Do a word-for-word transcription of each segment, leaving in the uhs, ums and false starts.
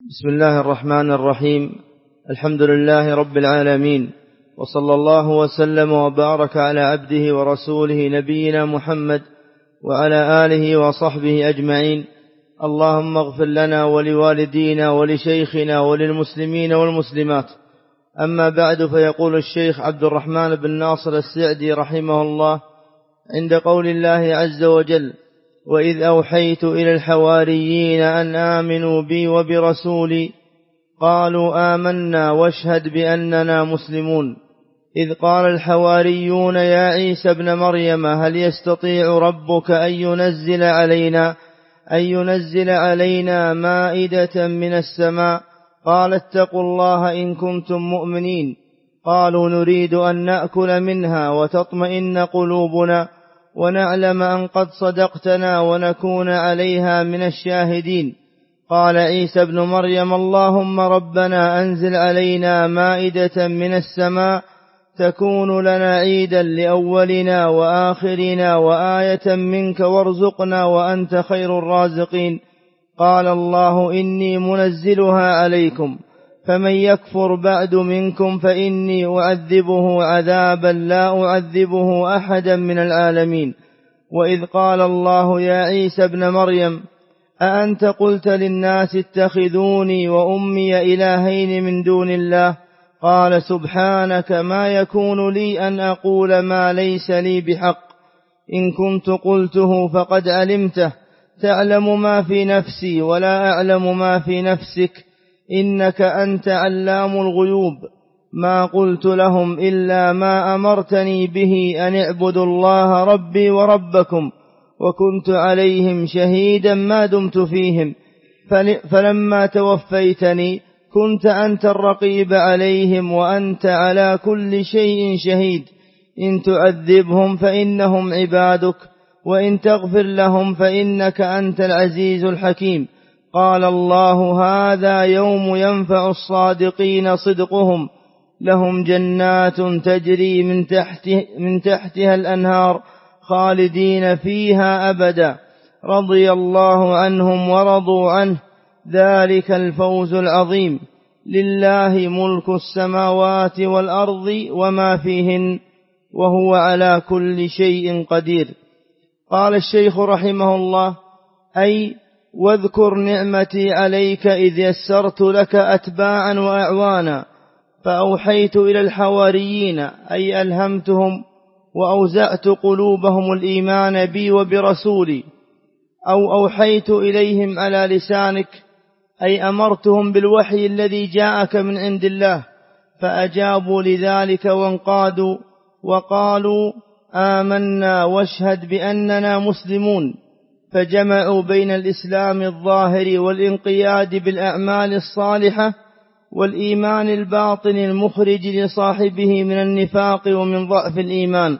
بسم الله الرحمن الرحيم. الحمد لله رب العالمين، وصلى الله وسلم وبارك على عبده ورسوله نبينا محمد وعلى آله وصحبه أجمعين. اللهم اغفر لنا ولوالدينا ولشيخنا وللمسلمين والمسلمات. أما بعد، فيقول الشيخ عبد الرحمن بن ناصر السعدي رحمه الله عند قول الله عز وجل: وإذ أوحيت إلى الحواريين أن آمنوا بي وبرسولي قالوا آمنا واشهد بأننا مسلمون. إذ قال الحواريون يا عيسى ابن مريم هل يستطيع ربك أن ينزل علينا أن ينزل علينا مائدة من السماء؟ قال اتقوا الله إن كنتم مؤمنين. قالوا نريد أن نأكل منها وتطمئن قلوبنا ونعلم أن قد صدقتنا ونكون عليها من الشاهدين. قال عيسى ابن مريم اللهم ربنا أنزل علينا مائدة من السماء تكون لنا عيدا لأولنا وآخرنا وآية منك وارزقنا وأنت خير الرازقين. قال الله إني منزلها عليكم فمن يكفر بعد منكم فإني أعذبه عذابا لا أعذبه أحدا من العالمين. وإذ قال الله يا عيسى ابن مريم أأنت قلت للناس اتخذوني وأمي إلهين من دون الله؟ قال سبحانك ما يكون لي أن أقول ما ليس لي بحق، إن كنت قلته فقد علمته، تعلم ما في نفسي ولا أعلم ما في نفسك، إنك أنت علام الغيوب. ما قلت لهم إلا ما أمرتني به أن اعبدوا الله ربي وربكم، وكنت عليهم شهيدا ما دمت فيهم، فلما توفيتني كنت أنت الرقيب عليهم وأنت على كل شيء شهيد. إن تعذبهم فإنهم عبادك وإن تغفر لهم فإنك أنت العزيز الحكيم. قال الله هذا يوم ينفع الصادقين صدقهم، لهم جنات تجري من, تحته من تحتها الأنهار خالدين فيها أبدا، رضي الله عنهم ورضوا عنه، ذلك الفوز العظيم. لله ملك السماوات والأرض وما فيهن وهو على كل شيء قدير. قال الشيخ رحمه الله: أي واذكر نعمتي عليك إذ يسرت لك أتباعا وأعوانا، فأوحيت إلى الحواريين أي ألهمتهم وأوزعت قلوبهم الإيمان بي وبرسولي، أو أوحيت إليهم على لسانك أي أمرتهم بالوحي الذي جاءك من عند الله، فأجابوا لذلك وانقادوا وقالوا آمنا واشهد بأننا مسلمون، فجمعوا بين الإسلام الظاهر والانقياد بالأعمال الصالحة والإيمان الباطن المخرج لصاحبه من النفاق ومن ضعف الإيمان.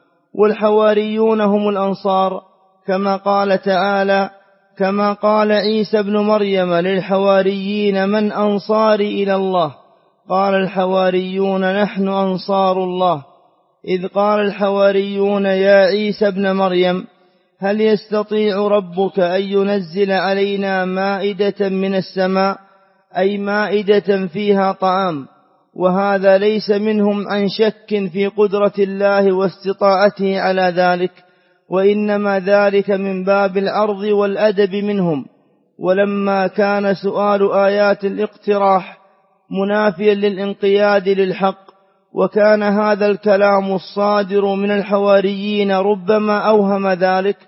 والحواريون هم الأنصار، كما قال تعالى: كما قال عيسى ابن مريم للحواريين من أنصاري إلى الله؟ قال الحواريون نحن أنصار الله. إذ قال الحواريون يا عيسى ابن مريم هل يستطيع ربك أن ينزل علينا مائدة من السماء، أي مائدة فيها طعام، وهذا ليس منهم عن شك في قدرة الله واستطاعته على ذلك، وإنما ذلك من باب العرض والأدب منهم. ولما كان سؤال آيات الاقتراح منافيا للانقياد للحق، وكان هذا الكلام الصادر من الحواريين ربما أوهم ذلك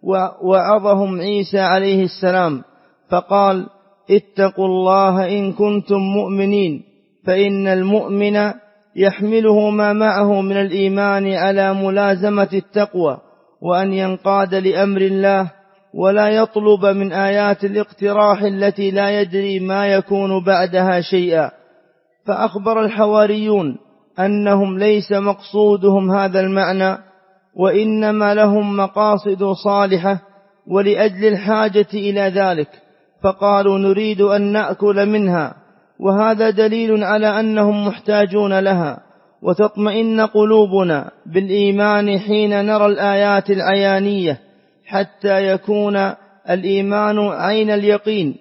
وعظهم عيسى عليه السلام، فقال: اتقوا الله إن كنتم مؤمنين، فإن المؤمن يحمله ما معه من الإيمان على ملازمة التقوى وأن ينقاد لأمر الله، ولا يطلب من آيات الاقتراح التي لا يدري ما يكون بعدها شيئا. فأخبر الحواريون أنهم ليس مقصودهم هذا المعنى، وإنما لهم مقاصد صالحة ولأجل الحاجة إلى ذلك، فقالوا نريد أن نأكل منها، وهذا دليل على أنهم محتاجون لها، وتطمئن قلوبنا بالإيمان حين نرى الآيات العيانية، حتى يكون الإيمان عين اليقين،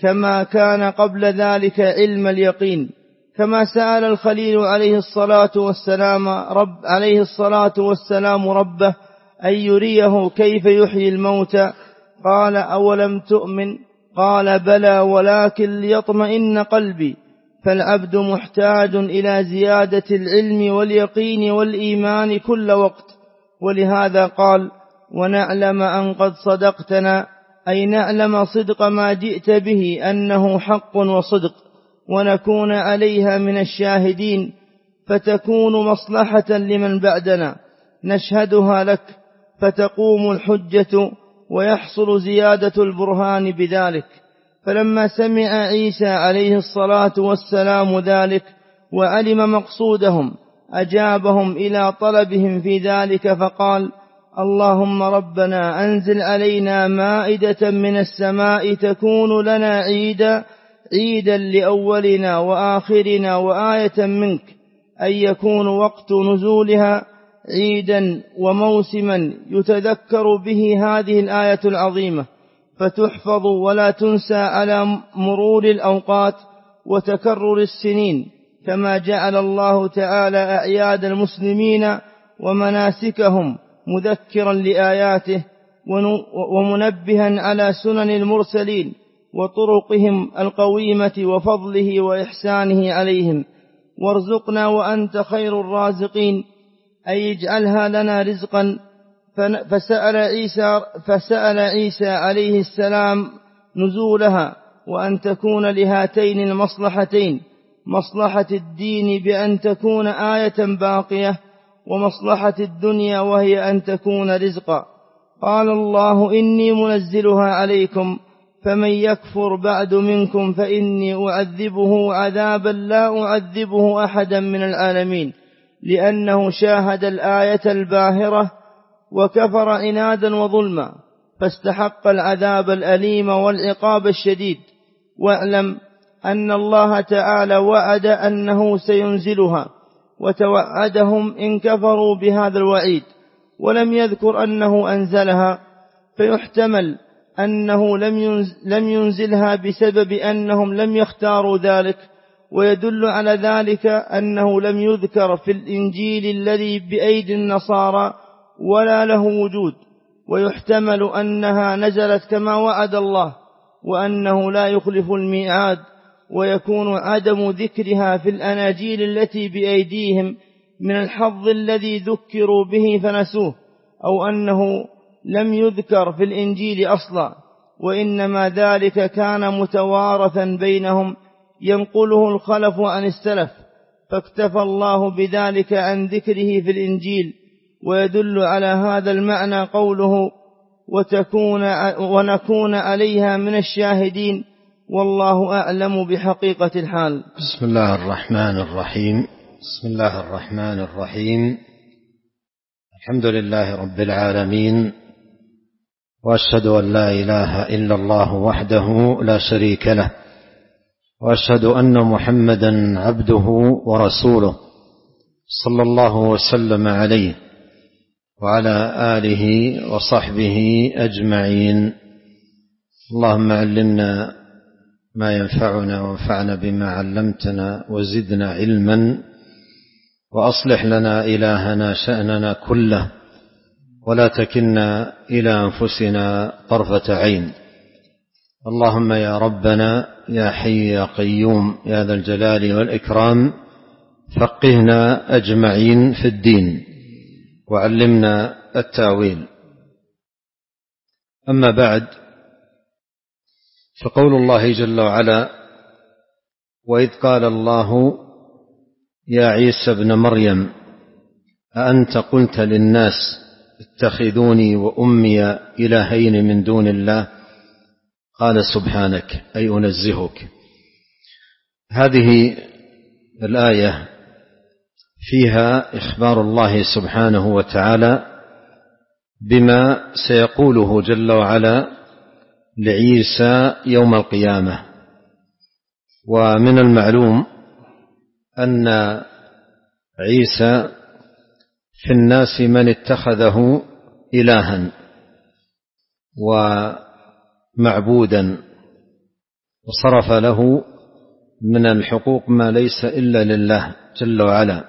كما كان قبل ذلك علم اليقين، كما سأل الخليل عليه الصلاة والسلام رب عليه الصلاة والسلام ربه أن يريه كيف يحيي الموتى، قال أولم تؤمن؟ قال بلى ولكن ليطمئن قلبي. فالعبد محتاج إلى زيادة العلم واليقين والإيمان كل وقت، ولهذا قال ونعلم أن قد صدقتنا، أي نعلم صدق ما جئت به أنه حق وصدق، ونكون عليها من الشاهدين، فتكون مصلحة لمن بعدنا نشهدها لك، فتقوم الحجة ويحصل زيادة البرهان بذلك. فلما سمع عيسى عليه الصلاة والسلام ذلك وعلم مقصودهم أجابهم إلى طلبهم في ذلك، فقال اللهم ربنا أنزل علينا مائدة من السماء تكون لنا عيدا عيدا لأولنا وآخرنا وآية منك، أن يكون وقت نزولها عيدا وموسما يتذكر به هذه الآية العظيمة، فتحفظ ولا تنسى على مرور الأوقات وتكرر السنين، كما جعل الله تعالى أعياد المسلمين ومناسكهم مذكرا لآياته ومنبها على سنن المرسلين وطرقهم القويمة وفضله وإحسانه عليهم. وارزقنا وأنت خير الرازقين، أي اجعلها لنا رزقا. فسأل عيسى, فسأل عيسى عليه السلام نزولها، وأن تكون لهاتين المصلحتين، مصلحة الدين بأن تكون آية باقية، ومصلحة الدنيا وهي أن تكون رزقا. قال الله إني منزلها عليكم، فمن يكفر بعد منكم فإني أعذبه عذابا لا أعذبه أحدا من العالمين، لأنه شاهد الآية الباهرة وكفر عنادا وظلما، فاستحق العذاب الأليم والعقاب الشديد. واعلم أن الله تعالى وعد أنه سينزلها، وتوعدهم إن كفروا بهذا الوعيد، ولم يذكر أنه أنزلها، فيحتمل أنه لم ينزلها بسبب أنهم لم يختاروا ذلك، ويدل على ذلك أنه لم يذكر في الإنجيل الذي بأيدي النصارى ولا له وجود، ويحتمل أنها نزلت كما وعد الله، وأنه لا يخلف الميعاد، ويكون عدم ذكرها في الأناجيل التي بأيديهم من الحظ الذي ذكروا به فنسوه، أو أنه لم يذكر في الإنجيل أصلا، وإنما ذلك كان متوارثا بينهم ينقله الخلف عن السلف، فاكتفى الله بذلك عن ذكره في الإنجيل. ويدل على هذا المعنى قوله وتكون ونكون عليها من الشاهدين، والله أعلم بحقيقة الحال. بسم الله الرحمن الرحيم. بسم الله الرحمن الرحيم. الحمد لله رب العالمين، وأشهد أن لا إله إلا الله وحده لا شريك له، وأشهد أن محمدا عبده ورسوله، صلى الله وسلم عليه وعلى آله وصحبه أجمعين. اللهم علمنا ما ينفعنا وانفعنا بما علمتنا، وزدنا علما، وأصلح لنا إلهنا شأننا كله، ولا تكلنا إلى أنفسنا طرفة عين. اللهم يا ربنا يا حي يا قيوم يا ذا الجلال والإكرام، فقهنا أجمعين في الدين، وعلمنا التأويل. أما بعد، فقول الله جل وعلا وإذ قال الله يا عيسى ابن مريم أأنت قلت للناس اتخذوني وأمي إلهين من دون الله، قال سبحانك، أي أنزهك. هذه الآية فيها إخبار الله سبحانه وتعالى بما سيقوله جل وعلا لعيسى يوم القيامة. ومن المعلوم أن عيسى في الناس من اتخذه إلها ومعبودا، وصرف له من الحقوق ما ليس إلا لله جل وعلا.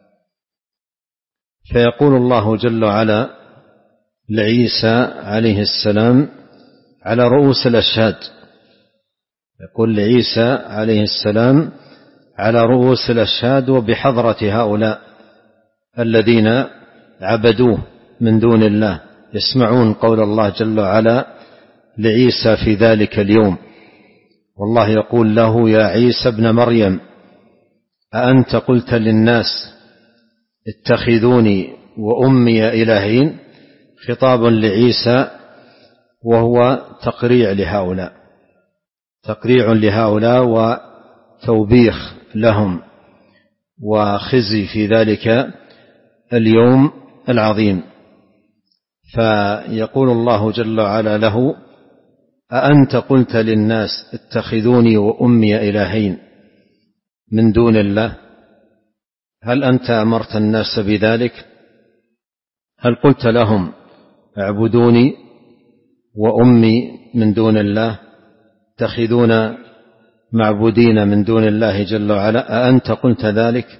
فيقول الله جل وعلا لعيسى عليه السلام على رؤوس الأشهاد، يقول لعيسى عليه السلام على رؤوس الأشهاد وبحضرة هؤلاء الذين عبدوه من دون الله، يسمعون قول الله جل وعلا لعيسى في ذلك اليوم، والله يقول له يا عيسى ابن مريم أأنت قلت للناس اتخذوني وأمي إلهين، خطاب لعيسى وهو تقريع لهؤلاء، تقريع لهؤلاء وتوبيخ لهم وخزي في ذلك اليوم العظيم. فيقول الله جل وعلا له أأنت قلت للناس اتخذوني وأمي إلهين من دون الله؟ هل أنت أمرت الناس بذلك؟ هل قلت لهم اعبدوني وأمي من دون الله، اتخذون معبودين من دون الله جل وعلا؟ أأنت قلت ذلك؟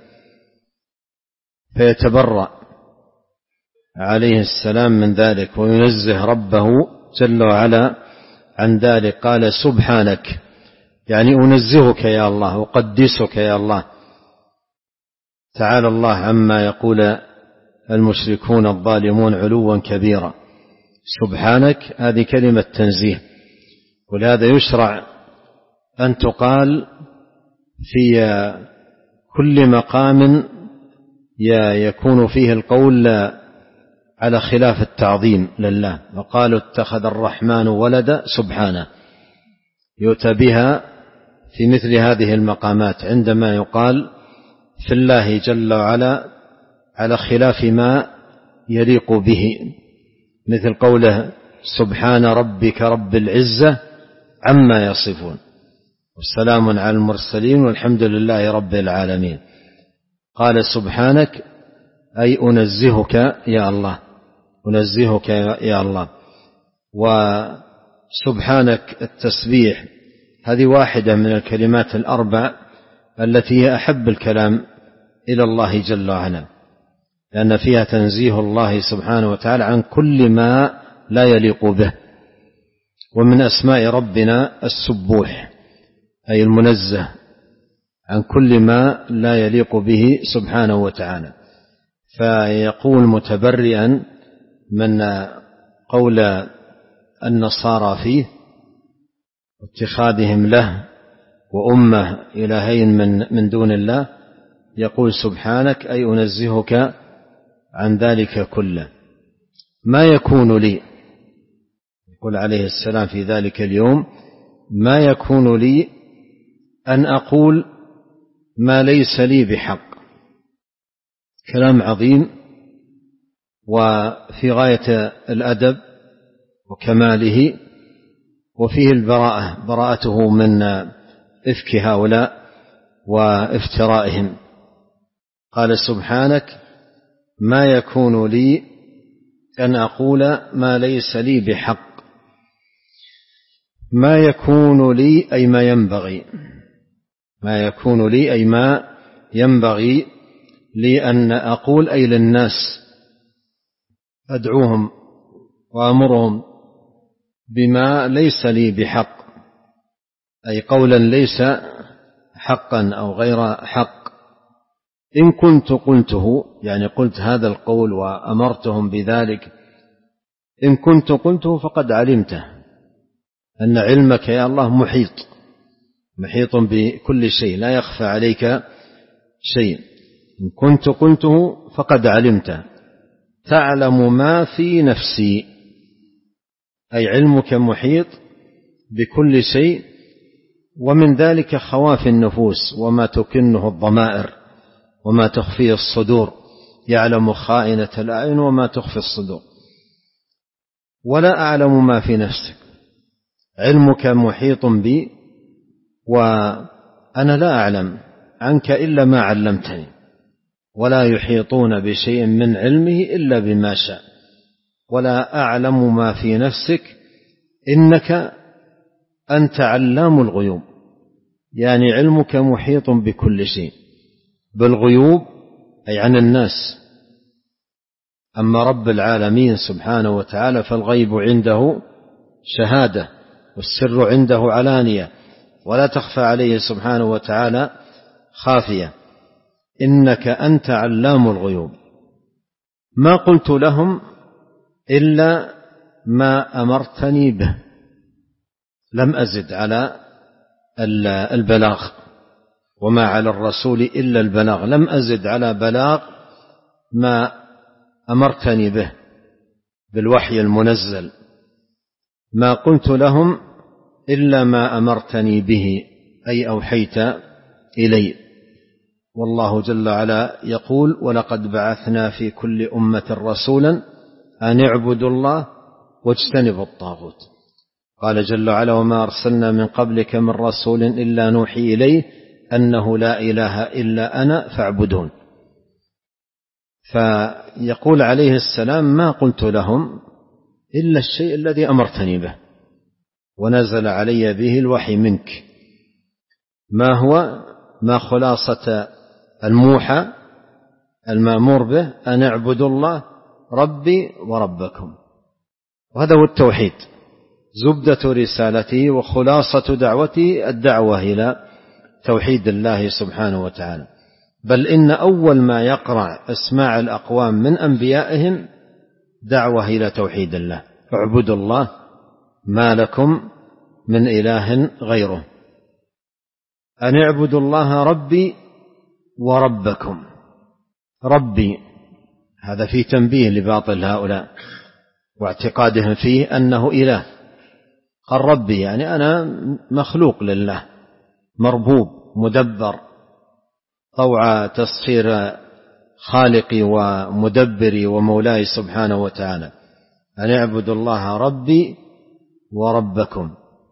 فيتبرأ عليه السلام من ذلك وينزه ربه جل وعلا عن ذلك. قال سبحانك، يعني أنزهك يا الله، أقدسك يا الله، تعالى الله عما يقول المشركون الظالمون علوا كبيرا. سبحانك هذه كلمة تنزيه، ولهذا يشرع أن تقال في كل مقام يكون فيه القول على خلاف التعظيم لله. وقالوا اتخذ الرحمن ولدا سبحانه، يؤتى بها في مثل هذه المقامات عندما يقال في الله جل وعلا على خلاف ما يليق به، مثل قوله سبحان ربك رب العزة عما يصفون والسلام على المرسلين والحمد لله رب العالمين. قال سبحانك أي أنزهك يا الله، أنزهك يا الله. وسبحانك التسبيح هذه واحدة من الكلمات الأربع التي هي أحب الكلام إلى الله جل وعلا، لأن فيها تنزيه الله سبحانه وتعالى عن كل ما لا يليق به. ومن أسماء ربنا السبوح، أي المنزه عن كل ما لا يليق به سبحانه وتعالى. فيقول متبرئا من قول النصارى فيه اتخاذهم له وأمه إلهين من, من دون الله، يقول سبحانك أي أنزهك عن ذلك كله. ما يكون لي، يقول عليه السلام في ذلك اليوم ما يكون لي أن أقول ما ليس لي بحق. كلام عظيم وفي غاية الأدب وكماله، وفيه البراءة، براءته من إفك هؤلاء وافترائهم. قال سبحانك ما يكون لي أن أقول ما ليس لي بحق. ما يكون لي أي ما ينبغي، ما يكون لي أي ما ينبغي لي أن أقول، أي للناس أدعوهم وأمرهم بما ليس لي بحق، أي قولا ليس حقا أو غير حق. إن كنت قلته، يعني قلت هذا القول وأمرتهم بذلك، إن كنت قلته فقد علمته، أن علمك يا الله محيط محيط بكل شيء، لا يخفى عليك شيء. إن كنت قلته فقد علمته، تعلم ما في نفسي، أي علمك محيط بكل شيء، ومن ذلك خواف النفوس وما تكنه الضمائر وما تخفيه الصدور، يعلم خائنة الأعين وما تخفي الصدور. ولا أعلم ما في نفسك، علمك محيط بي وأنا لا أعلم عنك إلا ما علمتني، ولا يحيطون بشيء من علمه إلا بما شاء. ولا أعلم ما في نفسك إنك أنت علام الغيوب، يعني علمك محيط بكل شيء، بالغيوب أي عن الناس. أما رب العالمين سبحانه وتعالى فالغيب عنده شهادة، والسر عنده علانية، ولا تخفى عليه سبحانه وتعالى خافية. إنك أنت علام الغيوب. ما قلت لهم إلا ما أمرتني به، لم أزد على البلاغ، وما على الرسول إلا البلاغ، لم أزد على بلاغ ما أمرتني به بالوحي المنزل. ما قلت لهم إلا ما أمرتني به، أي أوحيت إلي. والله جل وعلا يقول: ولقد بعثنا في كل أمة رسولا أن اعبدوا الله واجتنبوا الطاغوت. قال جل وعلا: وما أرسلنا من قبلك من رسول إلا نوحي إليه أنه لا إله إلا أنا فاعبدون. فيقول عليه السلام: ما قلت لهم إلا الشيء الذي أمرتني به ونزل علي به الوحي منك. ما هو؟ ما خلاصة الموحى المأمور به؟ أن اعبدوا الله ربي وربكم. وهذا هو التوحيد، زبدة رسالته وخلاصة دعوته الدعوة إلى توحيد الله سبحانه وتعالى. بل إن أول ما يقرع أسماع الأقوام من أنبيائهم دعوة إلى توحيد الله: اعبدوا الله ما لكم من إله غيره. أن اعبدوا الله ربي وربكم. ربي هذا في تنبيه لباطل هؤلاء واعتقادهم فيه أنه إله. قال ربي يعني أنا مخلوق لله، مربوب مدبر طوع تسخير خالقي ومدبري ومولاي سبحانه وتعالى. أن اعبدوا الله ربي وربكم.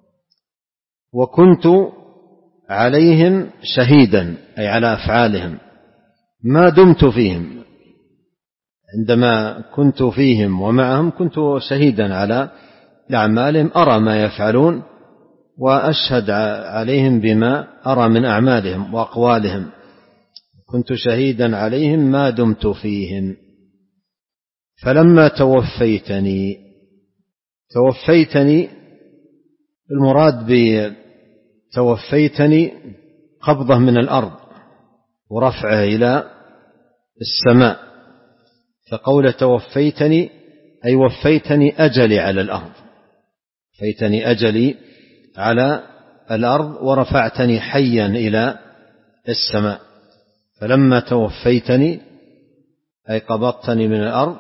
وكنت عليهم شهيدا، أي على أفعالهم، ما دمت فيهم. عندما كنت فيهم ومعهم كنت شهيدا على أعمالهم، أرى ما يفعلون وأشهد عليهم بما أرى من أعمالهم وأقوالهم. كنت شهيدا عليهم ما دمت فيهم. فلما توفيتني توفيتني المراد بتوفيتني قبضه من الأرض ورفعه إلى السماء. فقول توفيتني أي وفيتني أجلي على الأرض، وفيتني أجلي على الأرض ورفعتني حيا إلى السماء. فلما توفيتني أي قبضتني من الأرض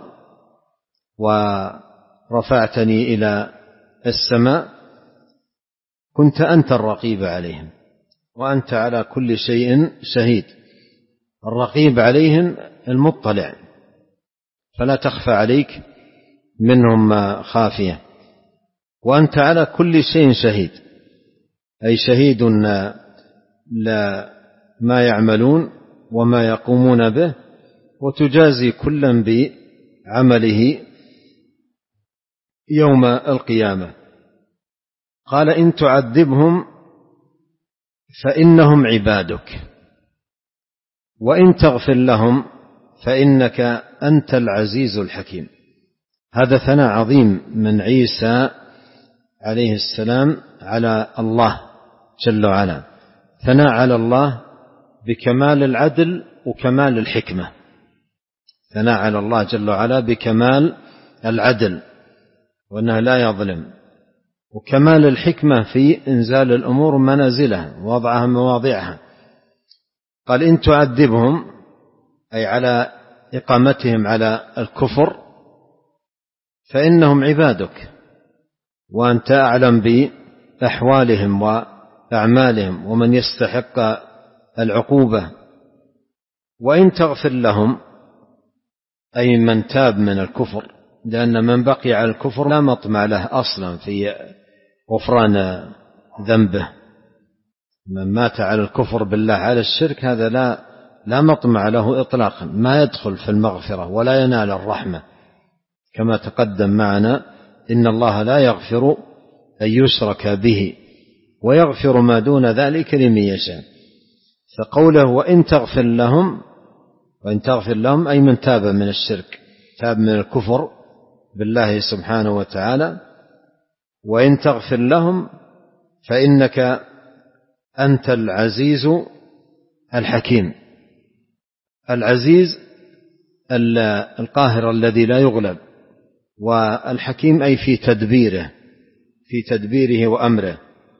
ورفعتني إلى السماء كنت أنت الرقيب عليهم وأنت على كل شيء شهيد. الرقيب عليهم المطلع، فلا تخفى عليك منهم خافية. وأنت على كل شيء شهيد، أي شهيد لا ما يعملون وما يقومون به، وتجازي كلا بعمله يوم القيامة. قال: إن تعذبهم فإنهم عبادك وإن تغفر لهم فإنك أنت العزيز الحكيم. هذا ثناء عظيم من عيسى عليه السلام على الله جل وعلا، ثناء على الله بكمال العدل وكمال الحكمة. ثناء على الله جل وعلا بكمال العدل وأنه لا يظلم، وكمال الحكمة في إنزال الأمور منازلها ووضعها مواضعها. قال: إن تعذبهم أي على إقامتهم على الكفر فإنهم عبادك وأنت أعلم بأحوالهم وأعمالهم ومن يستحق العقوبة. وإن تغفر لهم أي من تاب من الكفر، لأن من بقي على الكفر لا مطمع له أصلا في غفران ذنبه. من مات على الكفر بالله على الشرك هذا لا لا مطمع له إطلاقا، ما يدخل في المغفرة ولا ينال الرحمة، كما تقدم معنا: إن الله لا يغفر أن يشرك به ويغفر ما دون ذلك لمن يشاء. فقوله وإن تغفر لهم، وإن تغفر لهم أي من تاب من الشرك، تاب من الكفر بالله سبحانه وتعالى، وإن تغفر لهم فإنك أنت العزيز الحكيم. العزيز القاهر الذي لا يغلب، والحكيم أي في تدبيره في تدبيره وأمره.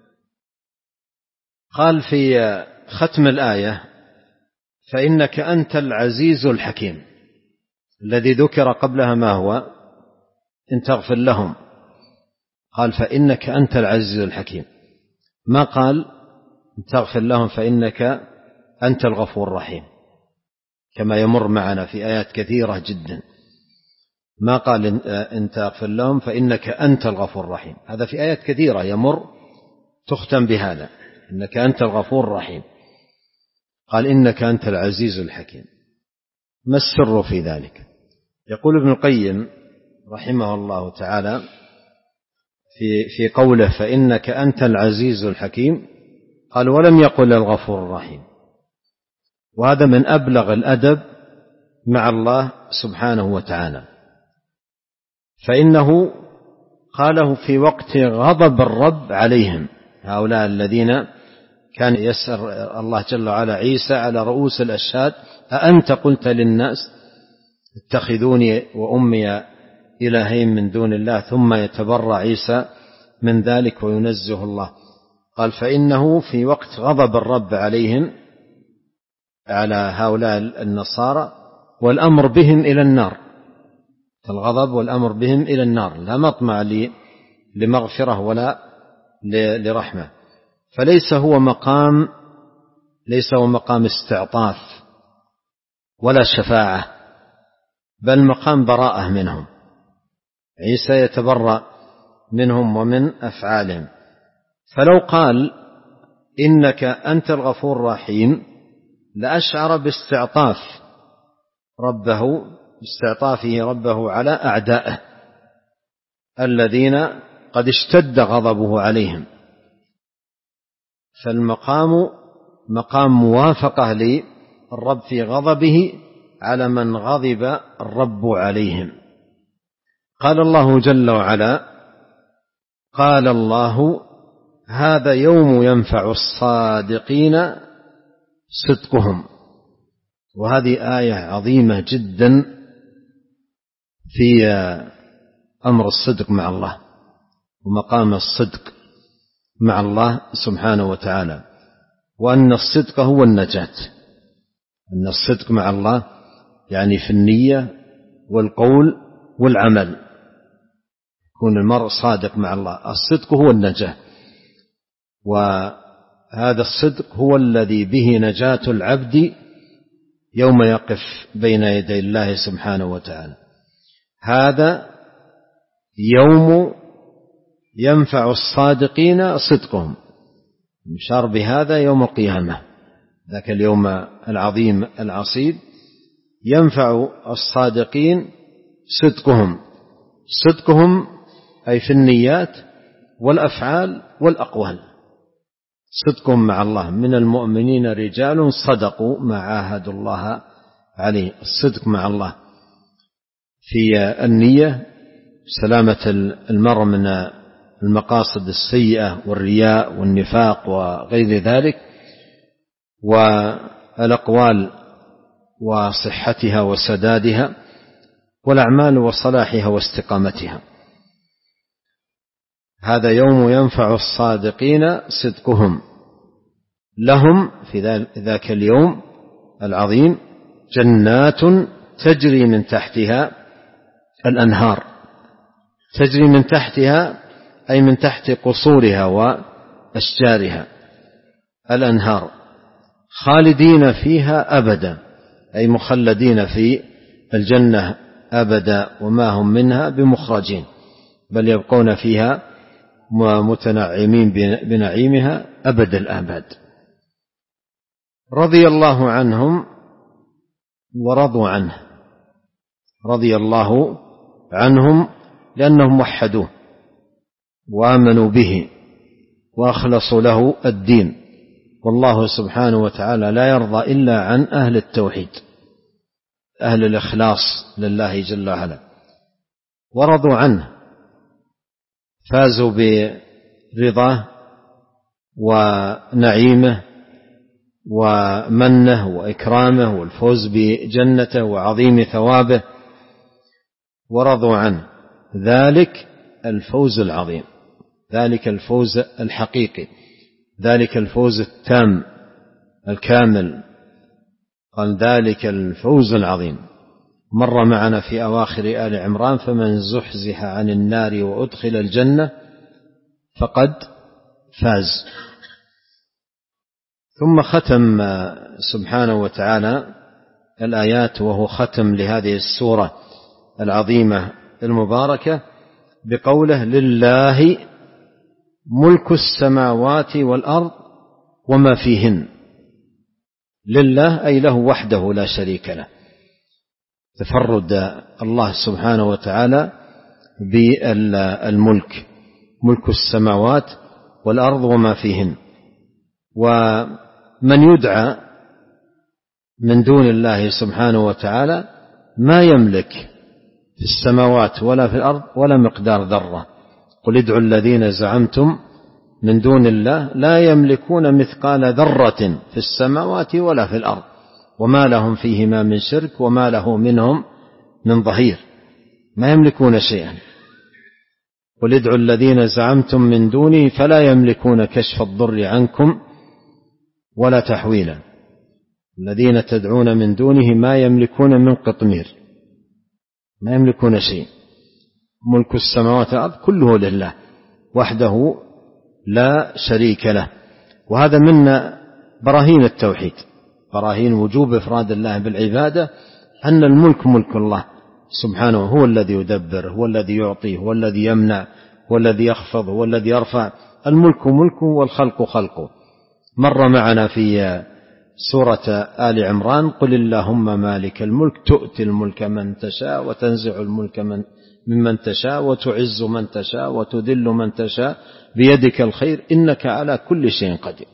قال في ختم الآية فإنك أنت العزيز الحكيم. الذي ذكر قبلها ما هو؟ إن تغفر لهم. قال فإنك أنت العزيز الحكيم، ما قال إن تغفر لهم فإنك أنت الغفور الرحيم كما يمر معنا في آيات كثيرة جدا. ما قال إن تغفر لهم فإنك أنت الغفور الرحيم، هذا في آيات كثيرة يمر تختم بهذا، إنك أنت الغفور الرحيم. قال إنك أنت العزيز الحكيم. ما السر في ذلك؟ يقول ابن القيم رحمه الله تعالى في في قوله فإنك أنت العزيز الحكيم، قال ولم يقل الغفور الرحيم، وهذا من أبلغ الأدب مع الله سبحانه وتعالى، فإنه قاله في وقت غضب الرب عليهم، هؤلاء الذين كان يسأل الله جل وعلا عيسى على رؤوس الأشهاد أأنت قلت للناس اتخذوني وأمي إلهين من دون الله، ثم يتبرأ عيسى من ذلك وينزه الله. قال فإنه في وقت غضب الرب عليهم على هؤلاء النصارى والأمر بهم إلى النار، الغضب والأمر بهم إلى النار، لا مطمع لمغفرة ولا لرحمة. فليس هو مقام ليس هو مقام استعطاف ولا شفاعة، بل مقام براءة منهم. عيسى يتبرأ منهم ومن أفعالهم. فلو قال إنك أنت الغفور الرحيم لأشعر باستعطاف ربه باستعطافه ربه على أعدائه الذين قد اشتد غضبه عليهم. فالمقام مقام موافقة للرب في غضبه على من غضب الرب عليهم. قال الله جل وعلا قال الله هذا يوم ينفع الصادقين صدقهم. وهذه آية عظيمة جدا في أمر الصدق مع الله ومقام الصدق مع الله سبحانه وتعالى، وأن الصدق هو النجاة. أن الصدق مع الله يعني في النية والقول والعمل، يكون المرء صادق مع الله. الصدق هو النجاة، وهذا الصدق هو الذي به نجاة العبد يوم يقف بين يدي الله سبحانه وتعالى. هذا يوم ينفع الصادقين صدقهم، يشار بهذا يوم القيامة، ذاك اليوم العظيم العصيب ينفع الصادقين صدقهم. صدقهم أي في النيات والأفعال والأقوال. صدقهم مع الله. من المؤمنين رجال صدقوا ما عاهدوا الله عليه. الصدق مع الله في النية، سلامة المرء من المقاصد السيئة والرياء والنفاق وغير ذلك، والأقوال وصحتها وسدادها، والأعمال وصلاحها واستقامتها. هذا يوم ينفع الصادقين صدقهم. لهم في ذاك اليوم العظيم جنات تجري من تحتها الأنهار. تجري من تحتها أي من تحت قصورها وأشجارها الأنهار، خالدين فيها أبدا أي مخلدين في الجنة أبدا، وما هم منها بمخرجين، بل يبقون فيها متنعمين بنعيمها أبد الآباد. رضي الله عنهم ورضوا عنه. رضي الله عنهم لأنهم وحدوه وآمنوا به وأخلصوا له الدين. والله سبحانه وتعالى لا يرضى إلا عن أهل التوحيد، أهل الإخلاص لله جل وعلا، ورضوا عنه، فازوا برضاه ونعيمه ومنه وإكرامه والفوز بجنته وعظيم ثوابه، ورضوا عنه. ذلك الفوز العظيم، ذلك الفوز الحقيقي، ذلك الفوز التام الكامل. قال ذلك الفوز العظيم. مر معنا في أواخر آل عمران: فمن زحزح عن النار وأدخل الجنة فقد فاز. ثم ختم سبحانه وتعالى الآيات وهو ختم لهذه السورة العظيمة المباركة بقوله: لله ملك السماوات والأرض وما فيهن. لله أي له وحده لا شريك له، تفرد الله سبحانه وتعالى بالملك، ملك السماوات والأرض وما فيهن. ومن يدعى من دون الله سبحانه وتعالى ما يملك في السماوات ولا في الأرض ولا مقدار ذرة. قل ادعوا الذين زعمتم من دون الله لا يملكون مثقال ذرة في السماوات ولا في الأرض وما لهم فيهما من شرك وما له منهم من ظهير. ما يملكون شيئا. قل ادعوا الذين زعمتم من دونه فلا يملكون كشف الضر عنكم ولا تحويلا. الذين تدعون من دونه ما يملكون من قطمير، ما يملكون شيء. ملك السماوات والأرض كله لله وحده لا شريك له. وهذا من براهين التوحيد، براهين وجوب إفراد الله بالعبادة، أن الملك ملك الله سبحانه، هو الذي يدبر، هو الذي يعطي، هو الذي يمنع، هو الذي يخفض، هو الذي يرفع. الملك ملكه والخلق خلقه. مر معنا في سورة آل عمران: قل اللهم مالك الملك تؤتي الملك من تشاء وتنزع الملك من ممن تشاء وتعز من تشاء وتذل من تشاء بيدك الخير إنك على كل شيء قدير.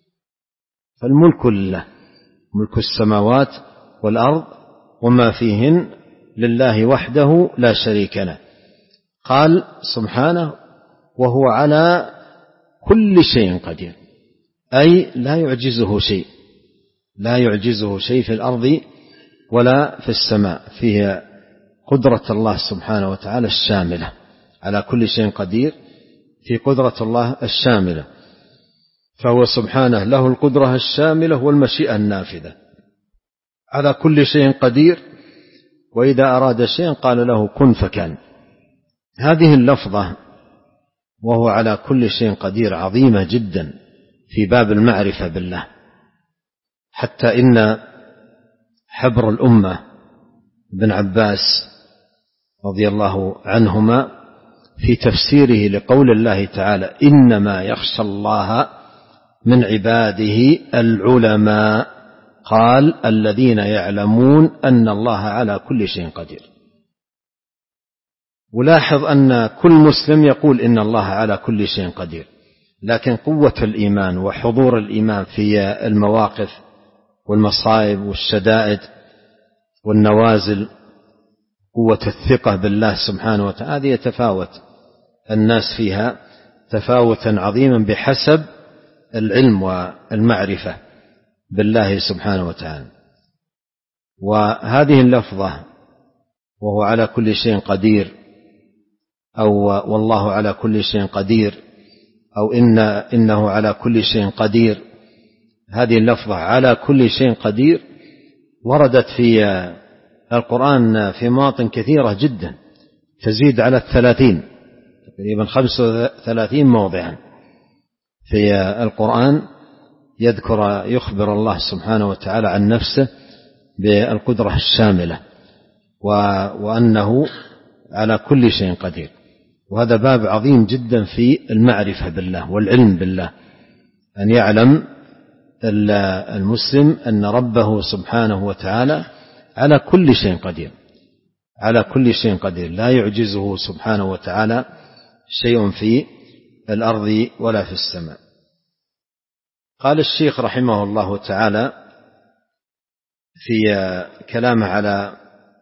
فالملك لله، ملك السماوات والأرض وما فيهن لله وحده لا شريك له. قال سبحانه: وهو على كل شيء قدير، أي لا يعجزه شيء، لا يعجزه شيء في الأرض ولا في السماء. فيه قدرة الله سبحانه وتعالى الشاملة، على كل شيء قدير، في قدرة الله الشاملة. فهو سبحانه له القدرة الشاملة والمشيئة النافذة، على كل شيء قدير، وإذا أراد شيئا قال له كن فكان. هذه اللفظة وهو على كل شيء قدير عظيمة جدا في باب المعرفة بالله، حتى إن حبر الأمة ابن عباس رضي الله عنهما في تفسيره لقول الله تعالى: إنما يخشى الله من عباده العلماء، قال: الذين يعلمون أن الله على كل شيء قدير. ولاحظ أن كل مسلم يقول إن الله على كل شيء قدير، لكن قوة الإيمان وحضور الإيمان في المواقف والمصائب والشدائد والنوازل، قوة الثقة بالله سبحانه وتعالى، هذه يتفاوت الناس فيها تفاوتا عظيما بحسب العلم والمعرفة بالله سبحانه وتعالى. وهذه اللفظة وهو على كل شيء قدير، أو والله على كل شيء قدير، أو إن إنه على كل شيء قدير، هذه اللفظة على كل شيء قدير وردت في القرآن في مواطن كثيرة جدا، تزيد على الثلاثين، تقريبا خمسة وثلاثين موضعا في القرآن يذكر يخبر الله سبحانه وتعالى عن نفسه بالقدرة الشاملة وأنه على كل شيء قدير. وهذا باب عظيم جدا في المعرفة بالله والعلم بالله، أن يعلم المسلم أن ربه سبحانه وتعالى على كل شيء قدير، على كل شيء قدير، لا يعجزه سبحانه وتعالى شيء في الأرض ولا في السماء. قال الشيخ رحمه الله تعالى في كلامه على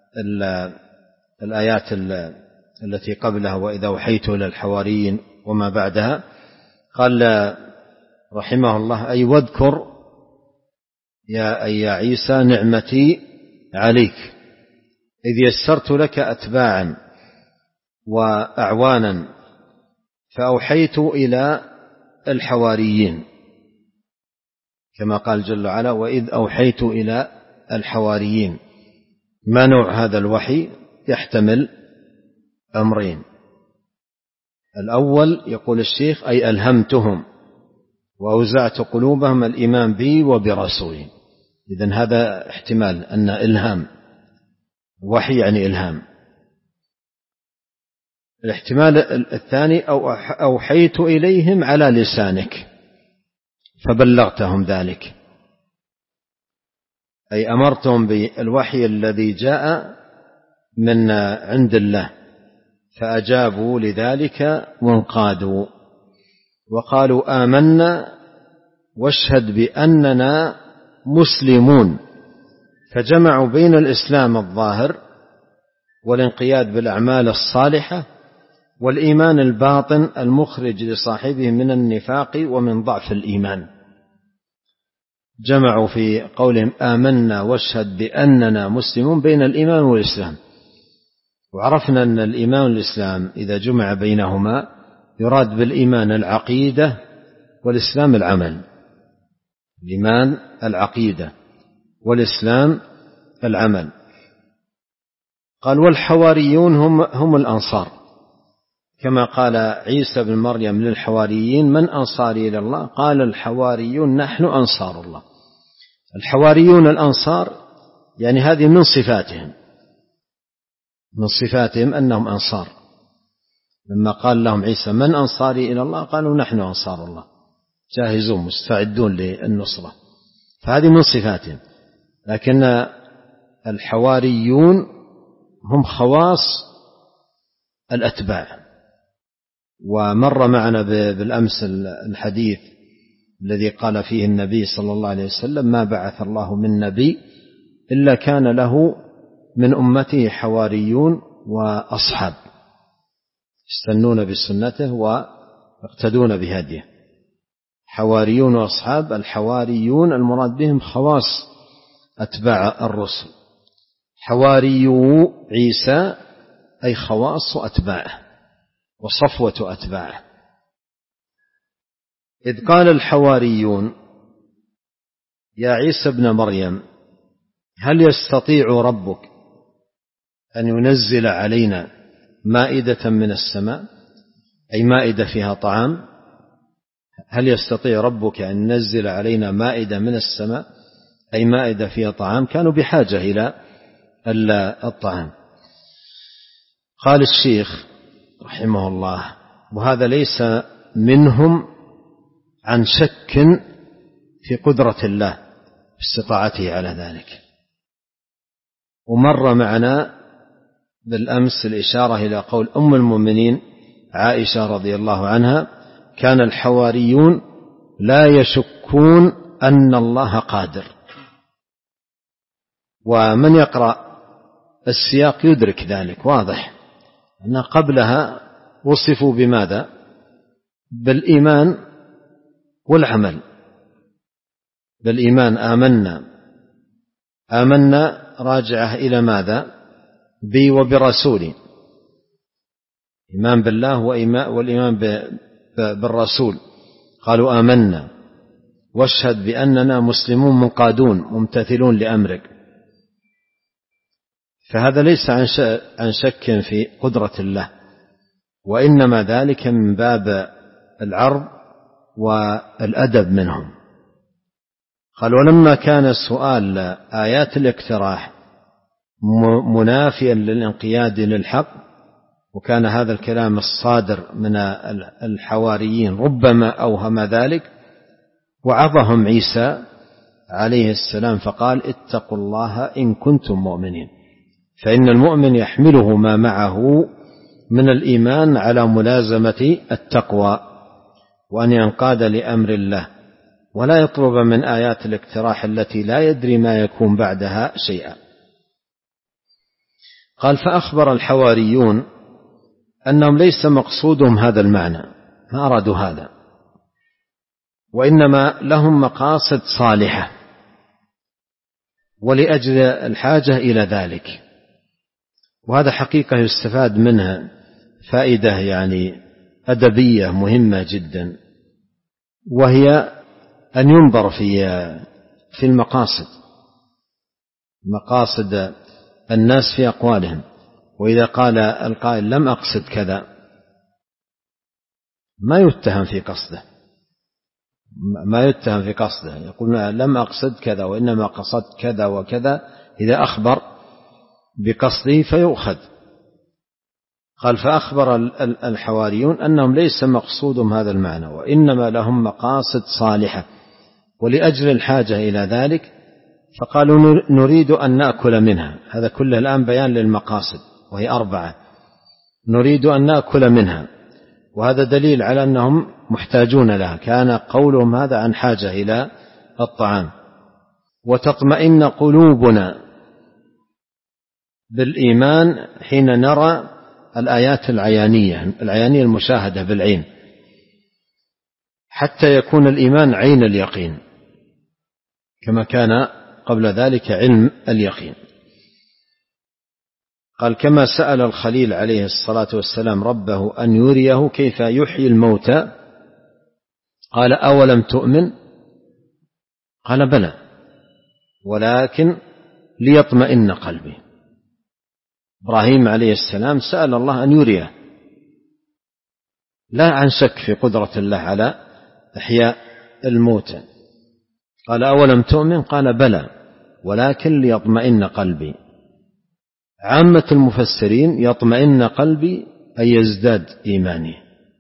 الآيات التي قبلها وإذا أوحيت إلى الحواريين وما بعدها، قال رحمه الله: أي واذكر يا أي يا عيسى نعمتي عليك إذ يسرت لك أتباعا وأعوانا فأوحيت إلى الحواريين، كما قال جل وعلا: وإذ أوحيت إلى الحواريين. ما نوع هذا الوحي؟ يحتمل أمرين. الأول يقول الشيخ: أي ألهمتهم وأوزعت قلوبهم الإيمان بي وبرسولي. إذن هذا احتمال أن إلهام، وحي يعني إلهام. الاحتمال الثاني: أو أوحيت إليهم على لسانك فبلغتهم ذلك، أي أمرتهم بالوحي الذي جاء من عند الله فأجابوا لذلك وانقادوا وقالوا آمنا واشهد بأننا مسلمون، فجمعوا بين الإسلام الظاهر والانقياد بالأعمال الصالحة والإيمان الباطن المخرج لصاحبه من النفاق ومن ضعف الإيمان. جمعوا في قولهم آمنا واشهد بأننا مسلمون بين الإيمان والإسلام. وعرفنا أن الإيمان والإسلام إذا جمع بينهما يراد بالإيمان العقيدة والإسلام العمل. الإيمان العقيدة والإسلام العمل. قال: والحواريون هم, هم الأنصار، كما قال عيسى بن مريم للحواريين: من أنصاري إلى الله؟ قال الحواريون نحن أنصار الله. الحواريون الأنصار يعني هذه من صفاتهم، من صفاتهم أنهم أنصار. لما قال لهم عيسى: من أنصاري إلى الله؟ قالوا نحن أنصار الله، جاهزون مستعدون للنصرة. فهذه من صفاتهم. لكن الحواريون هم خواص الأتباع. ومر معنا بالأمس الحديث الذي قال فيه النبي صلى الله عليه وسلم: ما بعث الله من نبي إلا كان له من أمته حواريون وأصحاب يستنون بسنته ويقتدون بهديه. حواريون وأصحاب. الحواريون المراد بهم خواص أتباع الرسل. حواريو عيسى أي خواص أتباعه وصفوة أتباعه. إذ قال الحواريون: يا عيسى ابن مريم هل يستطيع ربك أن ينزل علينا مائدة من السماء، أي مائدة فيها طعام؟ هل يستطيع ربك أن ينزل علينا مائدة من السماء، أي مائدة فيها طعام؟ كانوا بحاجة إلى الطعام. قال الشيخ رحمه الله: وهذا ليس منهم عن شك في قدرة الله استطاعته على ذلك. ومر معنا بالأمس الإشارة إلى قول أم المؤمنين عائشة رضي الله عنها: كان الحواريون لا يشكون أن الله قادر. ومن يقرأ السياق يدرك ذلك، واضح أن قبلها وصفوا بماذا؟ بالإيمان والعمل. بالإيمان آمنا، آمنا راجعة إلى ماذا؟ بي وبرسولي. إيمان بالله والإيمان بالرسول. قالوا آمنا واشهد بأننا مسلمون منقادون ممتثلون لأمرك. فهذا ليس عن شك في قدرة الله، وإنما ذلك من باب العرض والأدب منهم. قال: ولما كان سؤال آيات الاقتراح منافيا للانقياد للحق، وكان هذا الكلام الصادر من الحواريين ربما أوهم ذلك، وعظهم عيسى عليه السلام فقال: اتقوا الله إن كنتم مؤمنين، فإن المؤمن يحمله ما معه من الإيمان على ملازمة التقوى وأن ينقاد لأمر الله، ولا يطلب من آيات الاقتراح التي لا يدري ما يكون بعدها شيئا. قال: فأخبر الحواريون أنهم ليس مقصودهم هذا المعنى، ما أرادوا هذا، وإنما لهم مقاصد صالحة ولأجل الحاجة إلى ذلك. وهذا حقيقة يستفاد منها فائدة يعني أدبية مهمة جدا، وهي أن ينظر في في المقاصد، مقاصد الناس في أقوالهم. وإذا قال القائل لم أقصد كذا، ما يتهم في قصده، ما يتهم في قصده، يقول لم أقصد كذا وإنما قصدت كذا وكذا، إذا أخبر بقصده فيؤخذ. قال: فأخبر الحواريون أنهم ليس مقصودهم هذا المعنى، وإنما لهم مقاصد صالحة ولأجل الحاجة إلى ذلك، فقالوا نريد أن نأكل منها. هذا كله الآن بيان للمقاصد، وهي أربعة. نريد أن نأكل منها، وهذا دليل على أنهم محتاجون لها، كان قولهم هذا عن حاجة إلى الطعام. وتطمئن قلوبنا بالإيمان حين نرى الآيات العيانية العيانية المشاهدة بالعين، حتى يكون الإيمان عين اليقين كما كان قبل ذلك علم اليقين. قال: كما سأل الخليل عليه الصلاة والسلام ربه أن يريه كيف يحيي الموتى، قال: أولم تؤمن؟ قال: بلى ولكن ليطمئن قلبي. إبراهيم عليه السلام سأل الله أن يريه، لا عن شك في قدرة الله على إحياء الموتى. قال: أولم تؤمن؟ قال: بلى ولكن ليطمئن قلبي. عامة المفسرين يطمئن قلبي أي يزداد إيماني،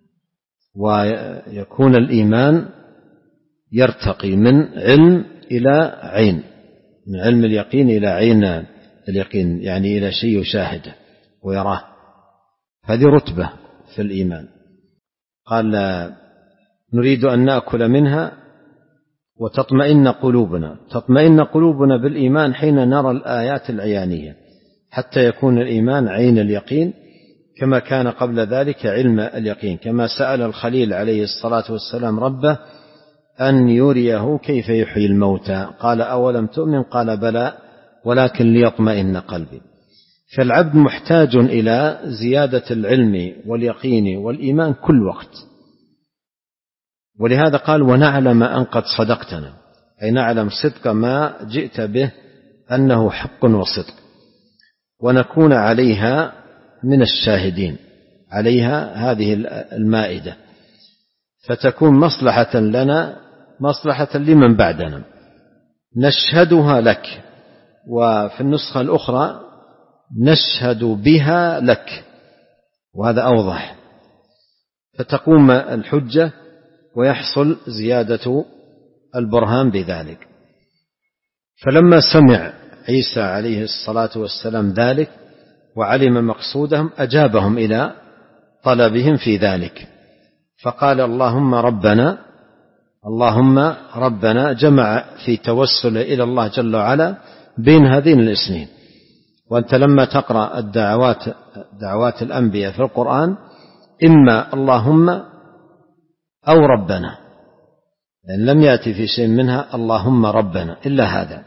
ويكون الإيمان يرتقي من علم إلى عين، من علم اليقين إلى عين اليقين، يعني إلى شيء يشاهده ويراه. هذه رتبة في الإيمان. قال: نريد أن نأكل منها وتطمئن قلوبنا. تطمئن قلوبنا بالإيمان حين نرى الآيات العيانية، حتى يكون الإيمان عين اليقين كما كان قبل ذلك علم اليقين. كما سأل الخليل عليه الصلاة والسلام ربه أن يريه كيف يحيي الموتى، قال: أولم تؤمن؟ قال: بلى ولكن ليطمئن قلبي. فالعبد محتاج إلى زيادة العلم واليقين والإيمان كل وقت. ولهذا قال: ونعلم أن قد صدقتنا، أي نعلم صدق ما جئت به أنه حق وصدق، ونكون عليها من الشاهدين، عليها هذه المائدة، فتكون مصلحة لنا مصلحة لمن بعدنا، نشهدها لك. وفي النسخة الأخرى نشهد بها لك، وهذا أوضح، فتقوم الحجة ويحصل زيادة البرهان بذلك. فلما سمع عيسى عليه الصلاة والسلام ذلك وعلم مقصودهم أجابهم إلى طلبهم في ذلك، فقال: اللهم ربنا اللهم ربنا، جمع في توسل إلى الله جل وعلا بين هذين الاسمين. وأنت لما تقرأ الدعوات دعوات الأنبياء في القرآن إما اللهم أو ربنا، لأن لم يأتي في شيء منها اللهم ربنا إلا هذا.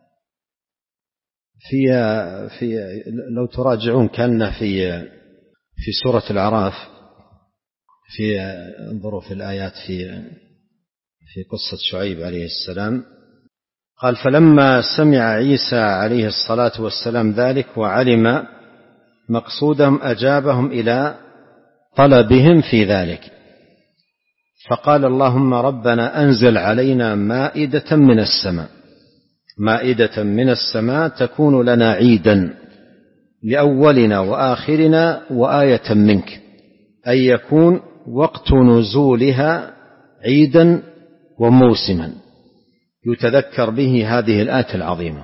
في في لو تراجعون كان في في سورة الأعراف، في انظروا في الآيات في في قصة شعيب عليه السلام، قال: فلما سمع عيسى عليه الصلاة والسلام ذلك وعلم مقصودهم أجابهم إلى طلبهم في ذلك، فقال: اللهم ربنا أنزل علينا مائدة من السماء، مائدة من السماء تكون لنا عيدا لأولنا وآخرنا وآية منك، أي يكون وقت نزولها عيدا وموسما يتذكر به هذه الآية العظيمة،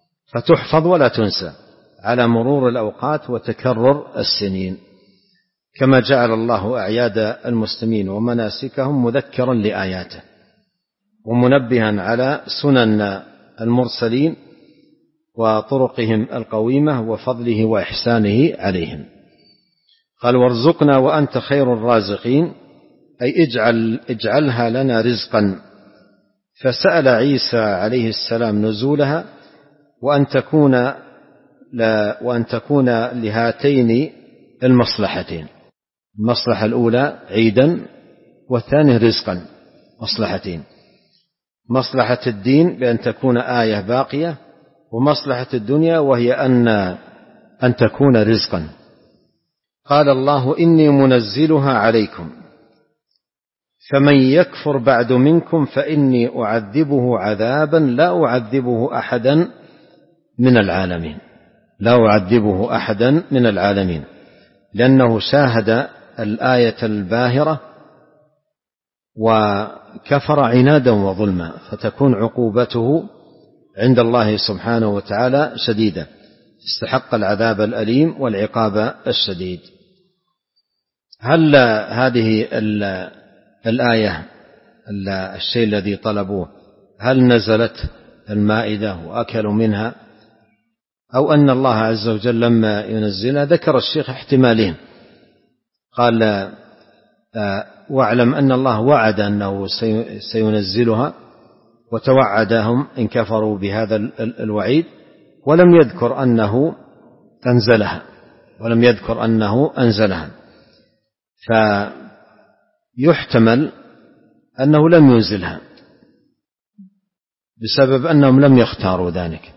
فتحفظ ولا تنسى على مرور الأوقات وتكرر السنين. كما جعل الله أعياد المسلمين ومناسكهم مذكرا لآياته ومنبها على سنن المرسلين وطرقهم القويمة وفضله وإحسانه عليهم. قال وارزقنا وأنت خير الرازقين، أي اجعل اجعلها لنا رزقا. فسأل عيسى عليه السلام نزولها وأن تكون لا وأن تكون لهاتين المصلحتين، المصلحة الأولى عيدا والثانية رزقا، مصلحتين، مصلحة الدين بأن تكون آية باقية، ومصلحة الدنيا وهي أن أن تكون رزقا. قال الله إني منزلها عليكم فمن يكفر بعد منكم فإني أعذبه عذابا لا أعذبه أحدا من العالمين، لا أعذبه أحدا من العالمين، لأنه شاهد الآية الباهرة وكفر عنادا وظلما، فتكون عقوبته عند الله سبحانه وتعالى شديدة، استحق العذاب الأليم والعقاب الشديد. هل هذه الآية الشيء الذي طلبوه هل نزلت المائدة وأكلوا منها، أو أن الله عز وجل لما ينزلها؟ ذكر الشيخ احتمالين، قال واعلم أن الله وعد أنه سينزلها وتوعدهم إن كفروا بهذا الوعيد، ولم يذكر أنه أنزلها ولم يذكر أنه أنزلها فيحتمل أنه لم ينزلها بسبب أنهم لم يختاروا ذلك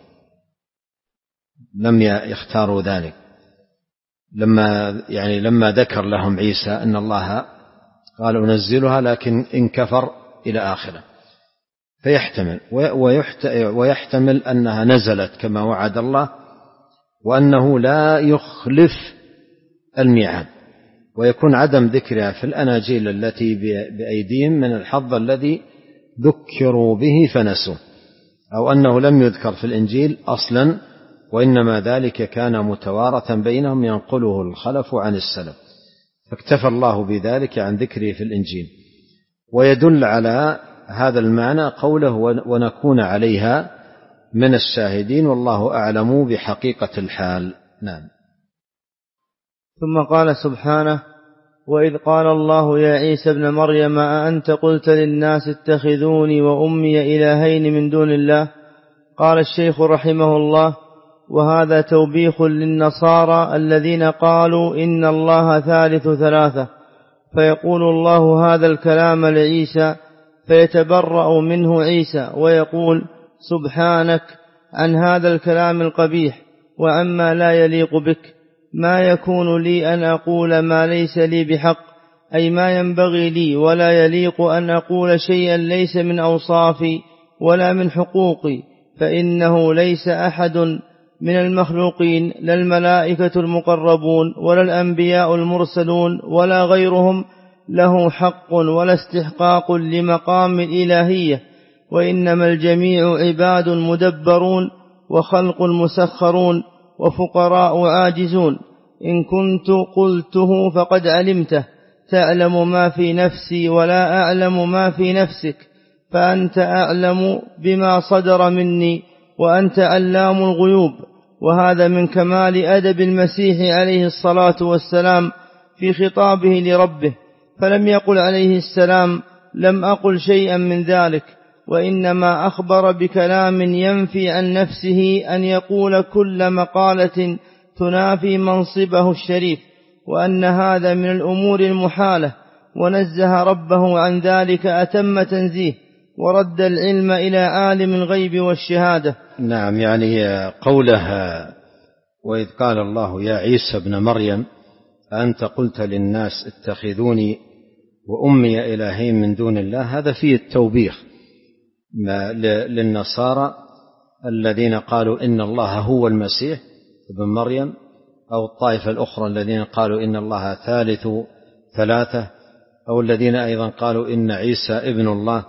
لم يختاروا ذلك لما يعني لما ذكر لهم عيسى أن الله قال أنزلها لكن إن كفر إلى آخره، فيحتمل ويحتمل أنها نزلت كما وعد الله وأنه لا يخلف الميعاد، ويكون عدم ذكرها في الأناجيل التي بأيديهم من الحظ الذي ذكروا به فنسوا، أو أنه لم يذكر في الإنجيل أصلا، وإنما ذلك كان متوارثا بينهم ينقله الخلف عن السلف، فاكتفى الله بذلك عن ذكره في الإنجيل. ويدل على هذا المعنى قوله ونكون عليها من الشاهدين، والله أعلم بحقيقة الحال. نعم. ثم قال سبحانه وإذ قال الله يا عيسى ابن مريم أأنت قلت للناس اتخذوني وأمي إلهين من دون الله؟ قال الشيخ رحمه الله وهذا توبيخ للنصارى الذين قالوا إن الله ثالث ثلاثة، فيقول الله هذا الكلام لعيسى فيتبرأ منه عيسى ويقول سبحانك عن هذا الكلام القبيح وعما لا يليق بك، ما يكون لي أن أقول ما ليس لي بحق، أي ما ينبغي لي ولا يليق أن أقول شيئا ليس من أوصافي ولا من حقوقي، فإنه ليس أحد من المخلوقين لا الملائكة المقربون ولا الأنبياء المرسلون ولا غيرهم له حق ولا استحقاق لمقام الإلهية، وإنما الجميع عباد مدبرون وخلق مسخرون وفقراء عاجزون. إن كنت قلته فقد علمته، تعلم ما في نفسي ولا أعلم ما في نفسك، فأنت أعلم بما صدر مني وأنت علام الغيوب. وهذا من كمال أدب المسيح عليه الصلاة والسلام في خطابه لربه، فلم يقل عليه السلام لم أقل شيئا من ذلك، وإنما أخبر بكلام ينفي عن نفسه أن يقول كل مقالة تنافي منصبه الشريف، وأن هذا من الأمور المحالة، ونزه ربه عن ذلك أتم تنزيه، ورد العلم إلى عالم الغيب والشهادة. نعم، يعني قولها وإذ قال الله يا عيسى ابن مريم أنت قلت للناس اتخذوني وأمي إلهين من دون الله، هذا فيه التوبيخ للنصارى الذين قالوا إن الله هو المسيح ابن مريم، أو الطائفة الأخرى الذين قالوا إن الله ثالث ثلاثة، أو الذين أيضا قالوا إن عيسى ابن الله.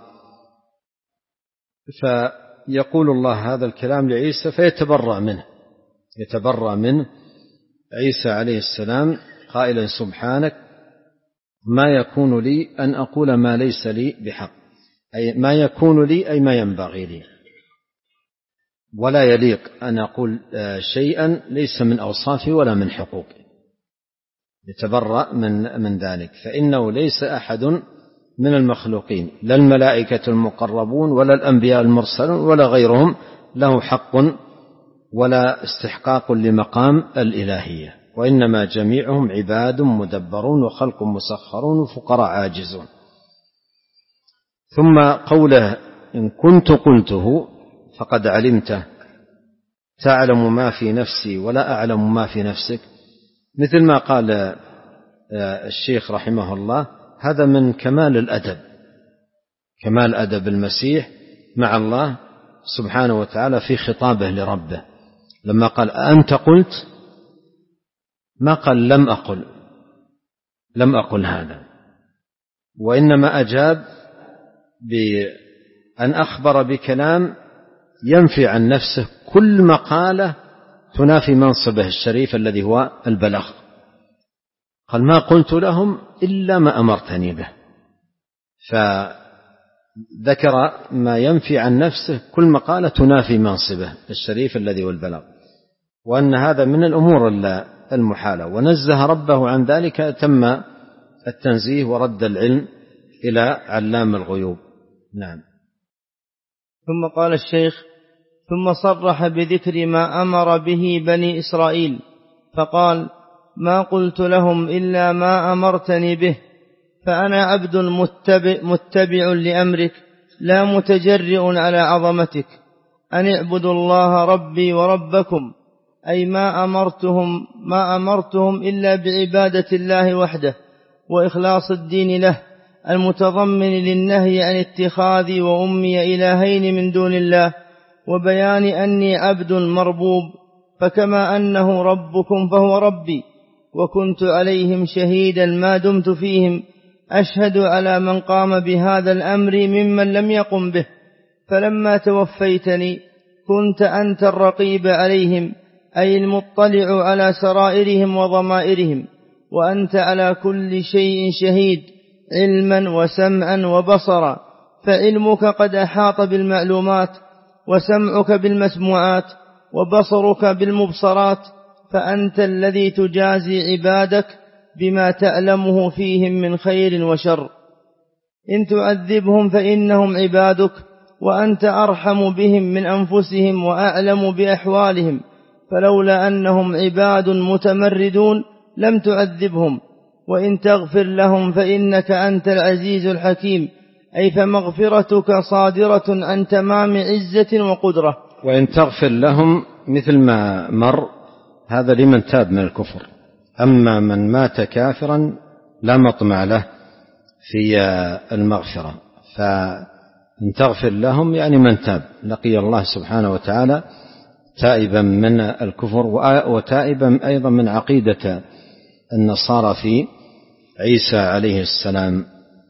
فيقول الله هذا الكلام لعيسى فيتبرأ منه، يتبرأ منه عيسى عليه السلام قائلا سبحانك ما يكون لي أن أقول ما ليس لي بحق، أي ما يكون لي أي ما ينبغي لي، ولا يليق أن أقول شيئا ليس من أوصافي ولا من حقوقي، يتبرأ من من ذلك، فإنه ليس أحد من المخلوقين لا الملائكة المقربون ولا الأنبياء المرسلون ولا غيرهم له حق ولا استحقاق لمقام الإلهية، وإنما جميعهم عباد مدبرون وخلق مسخرون وفقراء عاجزون. ثم قوله إن كنت قلته فقد علمته تعلم ما في نفسي ولا أعلم ما في نفسك، مثل ما قال الشيخ رحمه الله، هذا من كمال الأدب، كمال أدب المسيح مع الله سبحانه وتعالى في خطابه لربه، لما قال أنت قلت، ما قال لم أقل لم أقل هذا، وإنما أجاب بأن أخبر بكلام ينفي عن نفسه كل مقالة تنافي منصبه الشريف الذي هو البلاغ. قال ما قلت لهم إلا ما أمرتني به، فذكر ما ينفي عن نفسه كل مقالة تنافي منصبه الشريف الذي هو البلاغ، وأن هذا من الأمور المحالة، ونزه ربه عن ذلك، تم التنزيه ورد العلم إلى علام الغيوب. نعم. ثم قال الشيخ ثم صرح بذكر ما أمر به بني إسرائيل فقال ما قلت لهم إلا ما أمرتني به، فأنا عبد متبع, متبع لأمرك لا متجرئ على عظمتك، أن اعبدوا الله ربي وربكم، أي ما أمرتهم, ما أمرتهم إلا بعبادة الله وحده وإخلاص الدين له، المتضمن للنهي عن اتخاذ وأمي إلهين من دون الله، وبيان أني عبد مربوب، فكما أنه ربكم فهو ربي، وكنت عليهم شهيدا ما دمت فيهم، أشهد على من قام بهذا الأمر ممن لم يقم به، فلما توفيتني كنت أنت الرقيب عليهم، أي المطلع على سرائرهم وضمائرهم، وأنت على كل شيء شهيد علما وسمعا وبصرا، فعلمك قد أحاط بالمعلومات، وسمعك بالمسموعات، وبصرك بالمبصرات، فأنت الذي تجازي عبادك بما تعلمه فيهم من خير وشر، إن تعذبهم فإنهم عبادك، وأنت أرحم بهم من أنفسهم وأعلم بأحوالهم، فلولا أنهم عباد متمردون لم تعذبهم، وإن تغفر لهم فإنك أنت العزيز الحكيم، أي فمغفرتك صادرة عن تمام عزة وقدرة. وإن تغفر لهم مثل ما مر هذا لمن تاب من الكفر، أما من مات كافرا لا مطمع له في المغفرة، فإن تغفر لهم يعني من تاب لقي الله سبحانه وتعالى تائبا من الكفر، وتائبا أيضا من عقيدة النصارى في عيسى عليه السلام.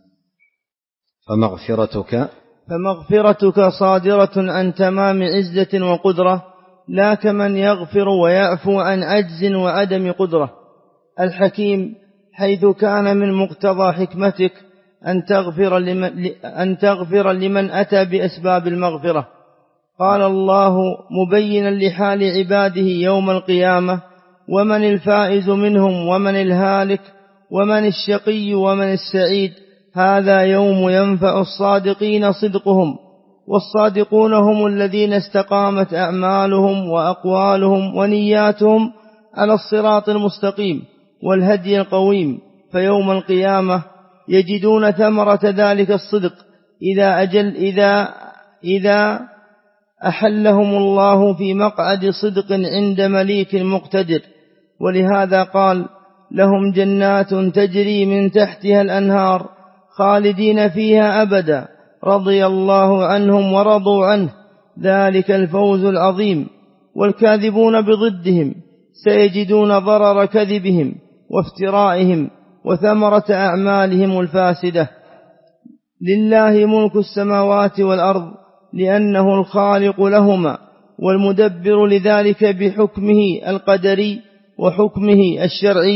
فمغفرتك فمغفرتك صادرة عن تمام عزة وقدرة، لا كمن يغفر ويعفو عن عجز وعدم قدرة. الحكيم حيث كان من مقتضى حكمتك أن تغفر لمن, أن تغفر لمن أتى بأسباب المغفرة. قال الله مبينا لحال عباده يوم القيامة: ومن الفائز منهم ومن الهالك ومن الشقي ومن السعيد، هذا يوم ينفع الصادقين صدقهم، والصادقون هم الذين استقامت أعمالهم وأقوالهم ونياتهم على الصراط المستقيم والهدي القويم، فيوم القيامة يجدون ثمرة ذلك الصدق إذا أجل إذا إذا أحلهم الله في مقعد صدق عند مليك مقتدر. ولهذا قال: لهم جنات تجري من تحتها الأنهار خالدين فيها أبدا، رضي الله عنهم ورضوا عنه، ذلك الفوز العظيم. والكاذبون بضدهم سيجدون ضرر كذبهم وافترائهم وثمرة أعمالهم الفاسدة. لله ملك السماوات والأرض لأنه الخالق لهما والمدبر لذلك بحكمه القدري وحكمه الشرعي،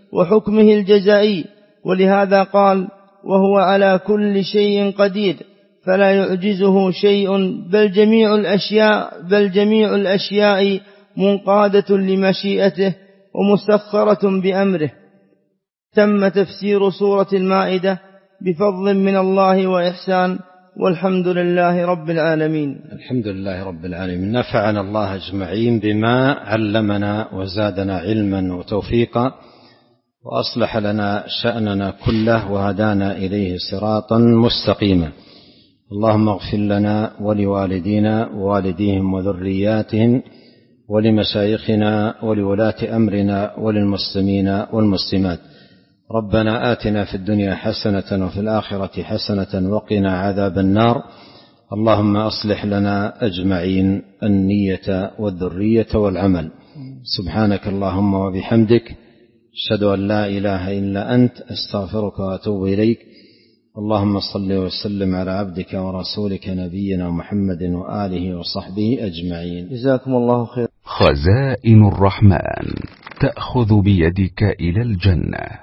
وحكمه الجزائي، ولهذا قال: وهو على كل شيء قدير، فلا يعجزه شيء، بل جميع الأشياء بل جميع الأشياء منقادة لمشيئته ومسخرة بأمره. تم تفسير سورة المائدة بفضل من الله وإحسان، والحمد لله رب العالمين. الحمد لله رب العالمين. نفعنا الله أجمعين بما علمنا وزادنا علما وتوفيقا، وأصلح لنا شأننا كله، وهدانا إليه صراطا مستقيما. اللهم اغفر لنا ولوالدينا ووالديهم وذرياتهم ولمشايخنا ولولاة أمرنا وللمسلمين والمسلمات. ربنا آتنا في الدنيا حسنة وفي الآخرة حسنة وقنا عذاب النار. اللهم أصلح لنا أجمعين النية والذرية والعمل. سبحانك اللهم وبحمدك، أشهد أن لا إله إلا أنت، أستغفرك وأتوب إليك. اللهم صل وسلم على عبدك ورسولك نبينا محمد وآله وصحبه أجمعين. جزاكم الله خير. خزائن الرحمن تأخذ بيدك إلى الجنة.